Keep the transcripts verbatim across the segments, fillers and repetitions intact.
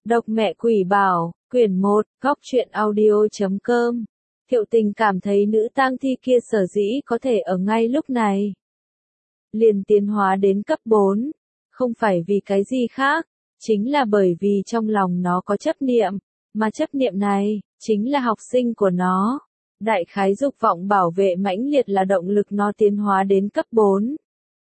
Độc mẹ quỷ bảo, quyển một, góc truyện audio chấm com. Thiệu Tình cảm thấy nữ tang thi kia sở dĩ có thể ở ngay lúc này liền tiến hóa đến cấp bốn, không phải vì cái gì khác, chính là bởi vì trong lòng nó có chấp niệm, mà chấp niệm này chính là học sinh của nó. Đại khái dục vọng bảo vệ mãnh liệt là động lực nó tiến hóa đến cấp bốn.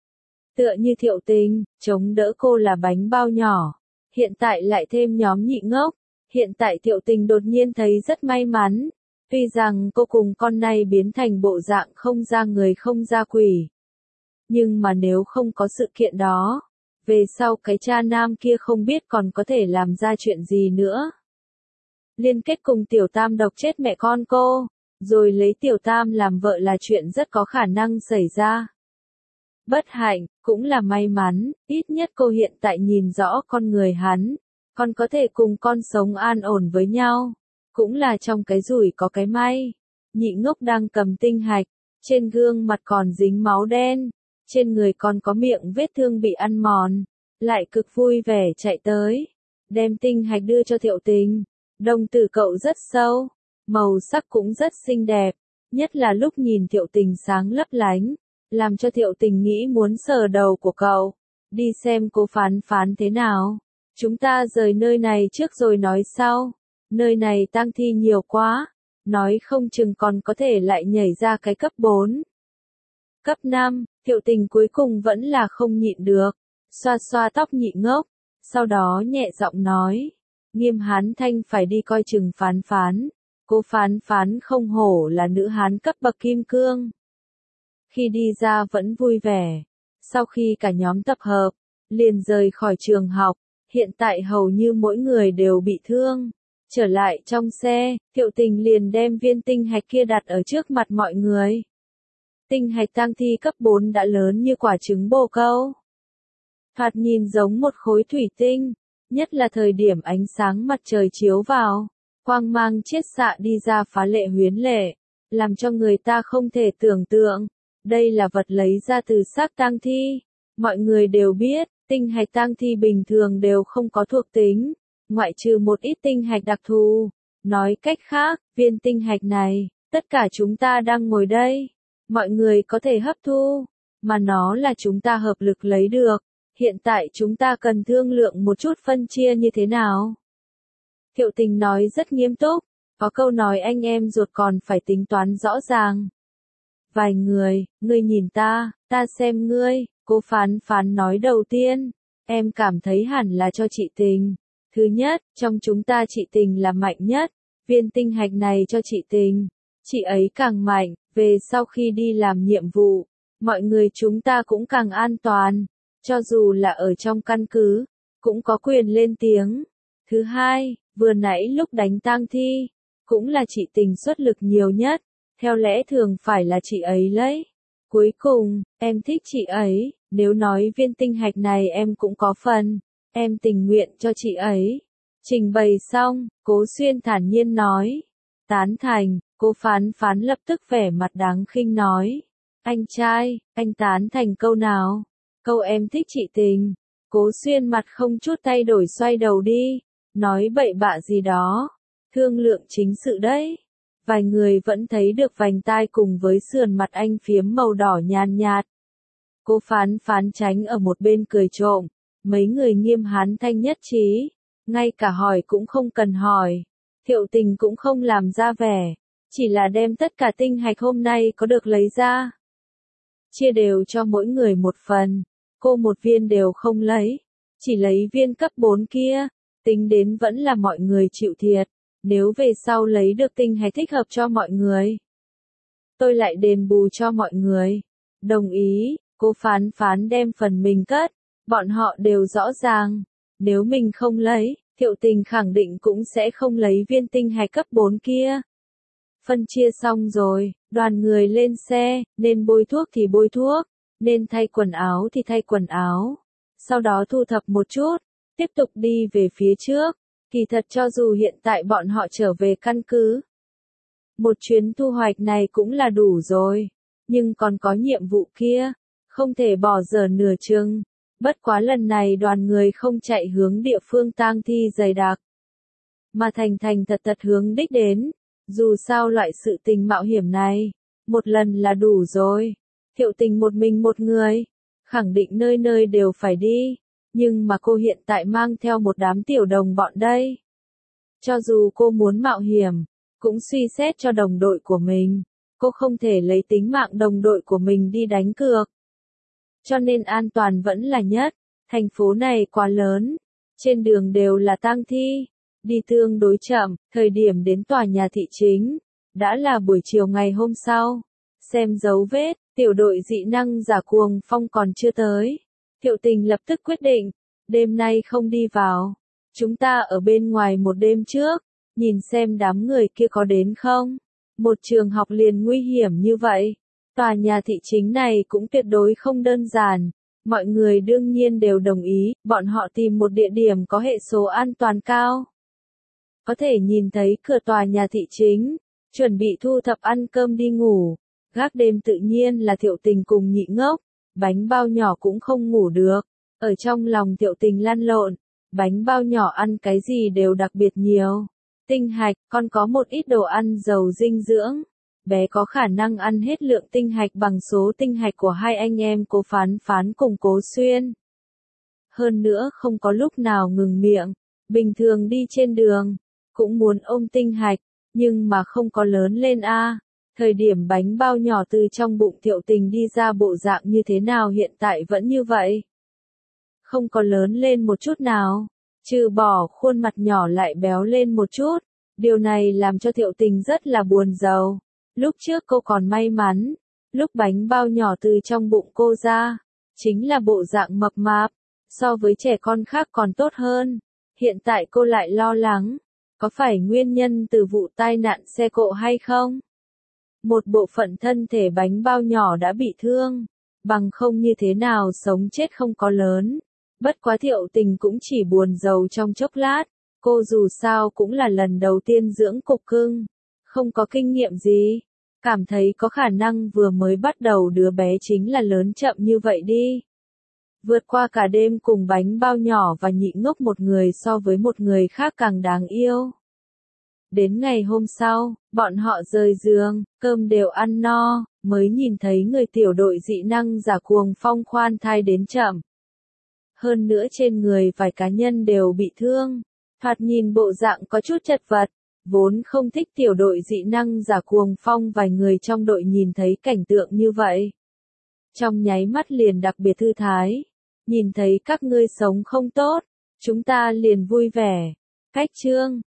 Tựa như Thiệu Tình, chống đỡ cô là bánh bao nhỏ, hiện tại lại thêm nhóm nhị ngốc, hiện tại Thiệu Tình đột nhiên thấy rất may mắn, tuy rằng cô cùng con này biến thành bộ dạng không ra người không ra quỷ. Nhưng mà nếu không có sự kiện đó, về sau cái cha nam kia không biết còn có thể làm ra chuyện gì nữa. Liên kết cùng Tiểu Tam độc chết mẹ con cô, rồi lấy Tiểu Tam làm vợ là chuyện rất có khả năng xảy ra. Bất hạnh, cũng là may mắn, ít nhất cô hiện tại nhìn rõ con người hắn, còn có thể cùng con sống an ổn với nhau, cũng là trong cái rủi có cái may. Nhị ngốc đang cầm tinh hạch, trên gương mặt còn dính máu đen, trên người còn có miệng vết thương bị ăn mòn, lại cực vui vẻ chạy tới, đem tinh hạch đưa cho Thiệu Tình. Đồng tử cậu rất sâu, màu sắc cũng rất xinh đẹp, nhất là lúc nhìn Thiệu Tình sáng lấp lánh, làm cho Thiệu Tình nghĩ muốn sờ đầu của cậu, đi xem cô phán phán thế nào. Chúng ta rời nơi này trước rồi nói sau, nơi này tang thi nhiều quá, nói không chừng còn có thể lại nhảy ra cái cấp bốn. Cấp năm, Thiệu Tình cuối cùng vẫn là không nhịn được, xoa xoa tóc nhị ngốc, sau đó nhẹ giọng nói, Nghiêm Hán Thanh phải đi coi chừng phán phán, cô phán phán không hổ là nữ hán cấp bậc kim cương. Khi đi ra vẫn vui vẻ, sau khi cả nhóm tập hợp, liền rời khỏi trường học, hiện tại hầu như mỗi người đều bị thương. Trở lại trong xe, Thiệu Tình liền đem viên tinh hạch kia đặt ở trước mặt mọi người. Tinh hạch tang thi cấp bốn đã lớn như quả trứng bồ câu. Thoạt nhìn giống một khối thủy tinh, nhất là thời điểm ánh sáng mặt trời chiếu vào, quang mang chiết xạ đi ra phá lệ huyến lệ, làm cho người ta không thể tưởng tượng. Đây là vật lấy ra từ xác tang thi. Mọi người đều biết, tinh hạch tang thi bình thường đều không có thuộc tính, ngoại trừ một ít tinh hạch đặc thù. Nói cách khác, viên tinh hạch này, tất cả chúng ta đang ngồi đây, mọi người có thể hấp thu, mà nó là chúng ta hợp lực lấy được. Hiện tại chúng ta cần thương lượng một chút phân chia như thế nào. Thiệu Tình nói rất nghiêm túc, có câu nói anh em ruột còn phải tính toán rõ ràng. Vài người, ngươi nhìn ta, ta xem ngươi, cô phán phán nói đầu tiên, em cảm thấy hẳn là cho chị Tình. Thứ nhất, trong chúng ta chị Tình là mạnh nhất, viên tinh hạch này cho chị Tình, chị ấy càng mạnh, về sau khi đi làm nhiệm vụ, mọi người chúng ta cũng càng an toàn, cho dù là ở trong căn cứ, cũng có quyền lên tiếng. Thứ hai, vừa nãy lúc đánh tang thi, cũng là chị Tình xuất lực nhiều nhất, theo lẽ thường phải là chị ấy lấy. Cuối cùng, em thích chị ấy, nếu nói viên tinh hạch này em cũng có phần, em tình nguyện cho chị ấy. Trình bày xong, Cố Xuyên thản nhiên nói. Tán thành, cô phán phán lập tức vẻ mặt đáng khinh nói. Anh trai, anh tán thành câu nào? Câu em thích chị Tình. Cố Xuyên mặt không chút thay đổi xoay đầu đi, nói bậy bạ gì đó. Thương lượng chính sự đấy. Vài người vẫn thấy được vành tai cùng với sườn mặt anh phiếm màu đỏ nhàn nhạt. Cô phán phán tránh ở một bên cười trộm, mấy người Nghiêm Hán Thanh nhất trí, ngay cả hỏi cũng không cần hỏi. Thiệu Tình cũng không làm ra vẻ, chỉ là đem tất cả tinh hạch hôm nay có được lấy ra. Chia đều cho mỗi người một phần, cô một viên đều không lấy, chỉ lấy viên cấp bốn kia, tính đến vẫn là mọi người chịu thiệt. Nếu về sau lấy được tinh hạch thích hợp cho mọi người, tôi lại đền bù cho mọi người. Đồng ý, cô phán phán đem phần mình cất, bọn họ đều rõ ràng, nếu mình không lấy, Thiệu Tình khẳng định cũng sẽ không lấy viên tinh hạch cấp bốn kia. Phân chia xong rồi, đoàn người lên xe, nên bôi thuốc thì bôi thuốc, nên thay quần áo thì thay quần áo, sau đó thu thập một chút, tiếp tục đi về phía trước. Kỳ thật cho dù hiện tại bọn họ trở về căn cứ, một chuyến thu hoạch này cũng là đủ rồi, nhưng còn có nhiệm vụ kia, không thể bỏ dở nửa chừng. Bất quá lần này đoàn người không chạy hướng địa phương tang thi dày đặc, mà thành thành thật thật hướng đích đến. Dù sao loại sự tình mạo hiểm này, một lần là đủ rồi. Thiệu Tình một mình một người, khẳng định nơi nơi đều phải đi, nhưng mà cô hiện tại mang theo một đám tiểu đồng bọn đây. Cho dù cô muốn mạo hiểm, cũng suy xét cho đồng đội của mình, cô không thể lấy tính mạng đồng đội của mình đi đánh cược. Cho nên an toàn vẫn là nhất, thành phố này quá lớn, trên đường đều là tang thi, đi tương đối chậm, thời điểm đến tòa nhà thị chính, đã là buổi chiều ngày hôm sau. Xem dấu vết, tiểu đội dị năng giả Cuồng Phong còn chưa tới. Thiệu Tình lập tức quyết định, đêm nay không đi vào. Chúng ta ở bên ngoài một đêm trước, nhìn xem đám người kia có đến không. Một trường học liền nguy hiểm như vậy. Tòa nhà thị chính này cũng tuyệt đối không đơn giản. Mọi người đương nhiên đều đồng ý, bọn họ tìm một địa điểm có hệ số an toàn cao. Có thể nhìn thấy cửa tòa nhà thị chính, chuẩn bị thu thập ăn cơm đi ngủ. Gác đêm tự nhiên là Thiệu Tình cùng Nhị Ngốc, bánh bao nhỏ cũng không ngủ được. Ở trong lòng Thiệu Tình lăn lộn, bánh bao nhỏ ăn cái gì đều đặc biệt nhiều. Tinh hạch, còn có một ít đồ ăn giàu dinh dưỡng. Bé có khả năng ăn hết lượng tinh hạch bằng số tinh hạch của hai anh em Cố Phán Phán cùng Cố Xuyên. Hơn nữa không có lúc nào ngừng miệng, bình thường đi trên đường, cũng muốn ôm tinh hạch, nhưng mà không có lớn lên a. Thời điểm bánh bao nhỏ từ trong bụng Thiệu Tình đi ra bộ dạng như thế nào hiện tại vẫn như vậy. Không có lớn lên một chút nào, trừ bỏ khuôn mặt nhỏ lại béo lên một chút, điều này làm cho Thiệu Tình rất là buồn rầu. Lúc trước cô còn may mắn, lúc bánh bao nhỏ từ trong bụng cô ra, chính là bộ dạng mập mạp, so với trẻ con khác còn tốt hơn. Hiện tại cô lại lo lắng, có phải nguyên nhân từ vụ tai nạn xe cộ hay không? Một bộ phận thân thể bánh bao nhỏ đã bị thương, bằng không như thế nào sống chết không có lớn. Bất quá Thiệu Tình cũng chỉ buồn rầu trong chốc lát, cô dù sao cũng là lần đầu tiên dưỡng cục cưng, không có kinh nghiệm gì, cảm thấy có khả năng vừa mới bắt đầu đứa bé chính là lớn chậm như vậy đi. Vượt qua cả đêm cùng bánh bao nhỏ và Nhị Ngốc một người so với một người khác càng đáng yêu. Đến ngày hôm sau, bọn họ rời giường, cơm đều ăn no, mới nhìn thấy người tiểu đội dị năng giả Cuồng Phong khoan thai đến chậm. Hơn nữa trên người vài cá nhân đều bị thương, thoạt nhìn bộ dạng có chút chật vật, vốn không thích tiểu đội dị năng giả Cuồng Phong vài người trong đội nhìn thấy cảnh tượng như vậy. Trong nháy mắt liền đặc biệt thư thái, nhìn thấy các ngươi sống không tốt, chúng ta liền vui vẻ. Cách chương